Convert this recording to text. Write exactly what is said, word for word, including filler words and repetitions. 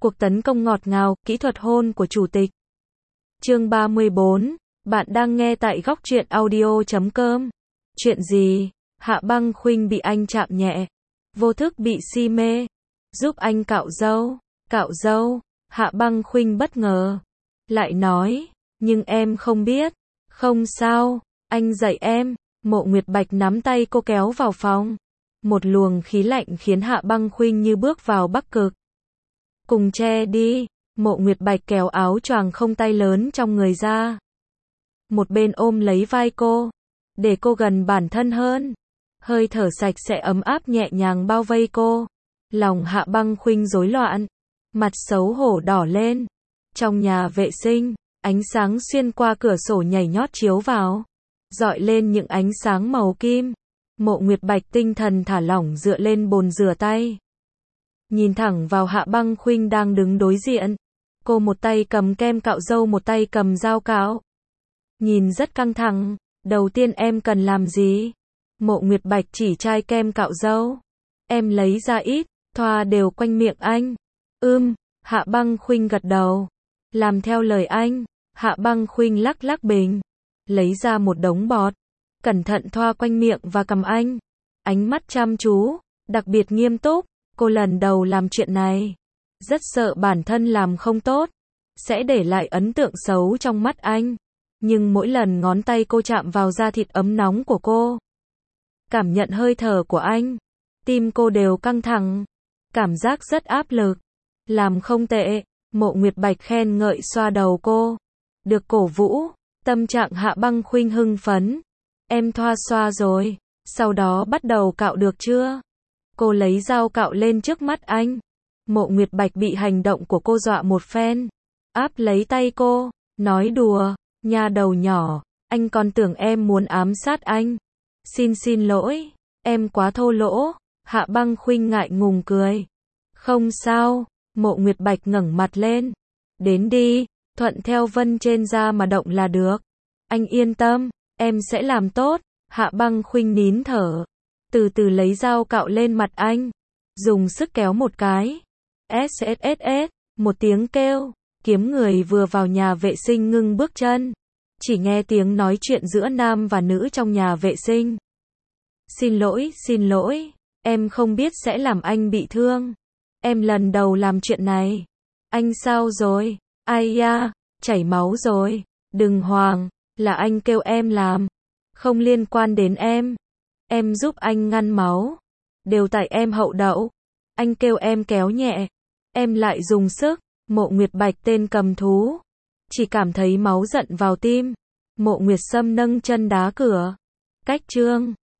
Cuộc tấn công ngọt ngào, kỹ thuật hôn của chủ tịch. Chương ba mươi bốn, bạn đang nghe tại góc truyện audio chấm com. Chuyện gì? Hạ Băng Khuynh bị anh chạm nhẹ, vô thức bị si mê. Giúp anh cạo râu. Cạo râu? Hạ Băng Khuynh bất ngờ. Lại nói, nhưng em không biết. Không sao, anh dạy em. Mộ Nguyệt Bạch nắm tay cô kéo vào phòng. Một luồng khí lạnh khiến Hạ Băng Khuynh như bước vào Bắc Cực. Cùng che đi. Mộ Nguyệt Bạch kéo áo choàng không tay lớn trong người ra. Một bên ôm lấy vai cô, để cô gần bản thân hơn. Hơi thở sạch sẽ ấm áp nhẹ nhàng bao vây cô. Lòng Hạ Băng Khuynh rối loạn, mặt xấu hổ đỏ lên. Trong nhà vệ sinh, ánh sáng xuyên qua cửa sổ nhảy nhót chiếu vào, dọi lên những ánh sáng màu kim. Mộ Nguyệt Bạch tinh thần thả lỏng dựa lên bồn rửa tay, nhìn thẳng vào Hạ Băng Khuynh đang đứng đối diện. Cô một tay cầm kem cạo râu, một tay cầm dao cạo. Nhìn rất căng thẳng. Đầu tiên em cần làm gì? Mộ Nguyệt Bạch chỉ chai kem cạo râu. Em lấy ra ít, thoa đều quanh miệng anh. Ưm, Hạ Băng Khuynh gật đầu. Làm theo lời anh. Hạ Băng Khuynh lắc lắc bình, lấy ra một đống bọt, cẩn thận thoa quanh miệng và cằm anh. Ánh mắt chăm chú, đặc biệt nghiêm túc. Cô lần đầu làm chuyện này, rất sợ bản thân làm không tốt, sẽ để lại ấn tượng xấu trong mắt anh. Nhưng mỗi lần ngón tay cô chạm vào da thịt ấm nóng của cô, cảm nhận hơi thở của anh, tim cô đều căng thẳng, cảm giác rất áp lực. Làm không tệ. Mộ Nguyệt Bạch khen ngợi xoa đầu cô. Được cổ vũ, tâm trạng Hạ Băng Khuynh hưng phấn. Em thoa xoa rồi, sau đó bắt đầu cạo được chưa? Cô lấy dao cạo lên trước mắt anh. Mộ Nguyệt Bạch bị hành động của cô dọa một phen, áp lấy tay cô, nói đùa, nha đầu nhỏ, anh còn tưởng em muốn ám sát anh. Xin xin lỗi, em quá thô lỗ. Hạ Băng Khuynh ngại ngùng cười. Không sao. Mộ Nguyệt Bạch ngẩng mặt lên. Đến đi, thuận theo vân trên da mà động là được. Anh yên tâm, em sẽ làm tốt. Hạ Băng Khuynh nín thở, từ từ lấy dao cạo lên mặt anh, dùng sức kéo một cái. ét ét ét ét, một tiếng kêu, kiếm người vừa vào nhà vệ sinh ngưng bước chân. Chỉ nghe tiếng nói chuyện giữa nam và nữ trong nhà vệ sinh. Xin lỗi, xin lỗi, em không biết sẽ làm anh bị thương. Em lần đầu làm chuyện này. Anh sao rồi? Ai da, chảy máu rồi. Đừng hoảng, là anh kêu em làm. Không liên quan đến em. Em giúp anh ngăn máu. Đều tại em hậu đậu. Anh kêu em kéo nhẹ, em lại dùng sức. Mộ Nguyệt Bạch tên cầm thú, chỉ cảm thấy máu giận vào tim. Mộ Nguyệt Sâm nâng chân đá cửa. Cách chương